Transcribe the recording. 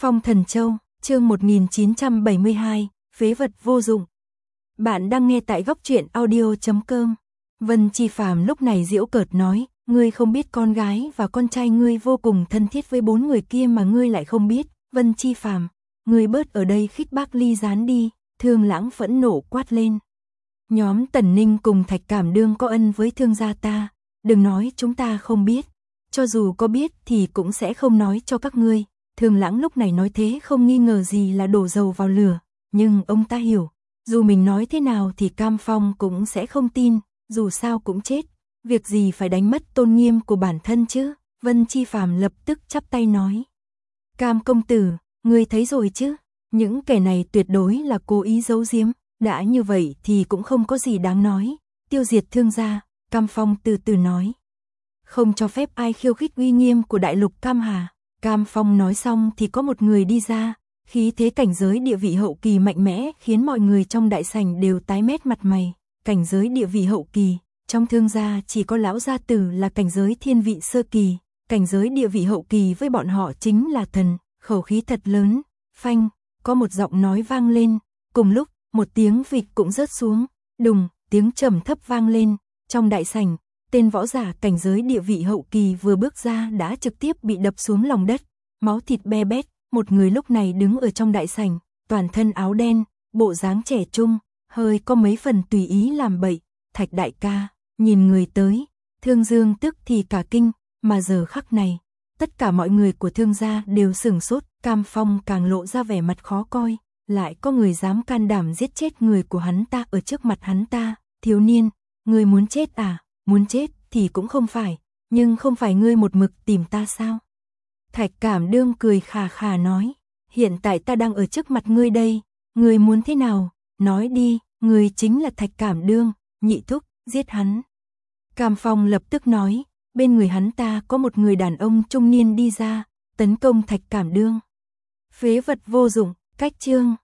Phong Thần Châu, chương 1972, phế vật vô dụng. Bạn đang nghe tại góc truyện audio.com. Vân Chi Phàm lúc này giễu cợt nói, ngươi không biết con gái và con trai ngươi vô cùng thân thiết với 4 người kia mà ngươi lại không biết. Vân Chi Phàm, ngươi bớt ở đây khích bác Ly Gián đi, Thương Lãng phẫn nộ quát lên. Nhóm Tần Ninh cùng Thạch Cảm Đương có ân với Thương gia ta, đừng nói chúng ta không biết, cho dù có biết thì cũng sẽ không nói cho các ngươi. Thương Lãng lúc này nói thế không nghi ngờ gì là đổ dầu vào lửa, nhưng ông ta hiểu, dù mình nói thế nào thì Cam Phong cũng sẽ không tin, dù sao cũng chết, việc gì phải đánh mất tôn nghiêm của bản thân chứ. Vân Chi Phàm lập tức chắp tay nói. Cam công tử, ngươi thấy rồi chứ, những kẻ này tuyệt đối là cố ý giấu giếm, đã như vậy thì cũng không có gì đáng nói, tiêu diệt Thương gia. Cam Phong từ từ nói. Không cho phép ai khiêu khích uy nghiêm của đại lục Cam Hà. Cam Phong nói xong thì có một người đi ra, khí thế cảnh giới địa vị hậu kỳ mạnh mẽ khiến mọi người trong đại sảnh đều tái mét mặt mày. Cảnh giới địa vị hậu kỳ, trong Thương gia chỉ có lão gia tử là cảnh giới thiên vị sơ kỳ, cảnh giới địa vị hậu kỳ với bọn họ chính là thần. Khẩu khí thật lớn. Phanh, có một giọng nói vang lên, cùng lúc một tiếng vịt cũng rớt xuống, đùng, tiếng trầm thấp vang lên, trong đại sảnh. Tên võ giả cảnh giới địa vị hậu kỳ vừa bước ra đã trực tiếp bị đập xuống lòng đất, máu thịt be bét. Một người lúc này đứng ở trong đại sảnh, toàn thân áo đen, bộ dáng trẻ trung, hơi có mấy phần tùy ý làm bậy. Thạch đại ca, nhìn người tới, Thương Dương tức thì cả kinh, mà giờ khắc này, tất cả mọi người của Thương gia đều sửng sốt. Cam Phong càng lộ ra vẻ mặt khó coi, lại có người dám can đảm giết chết người của hắn ta ở trước mặt hắn ta. Thiếu niên, ngươi muốn chết à? Muốn chết thì cũng không phải, nhưng không phải ngươi một mực tìm ta sao? Thạch Cảm Đương cười khà khà nói, hiện tại ta đang ở trước mặt ngươi đây, ngươi muốn thế nào? Nói đi, ngươi chính là Thạch Cảm Đương, nhị thúc, giết hắn. Cam Phong lập tức nói, bên người hắn ta có một người đàn ông trung niên đi ra, tấn công Thạch Cảm Đương. Phế vật vô dụng, cách chương.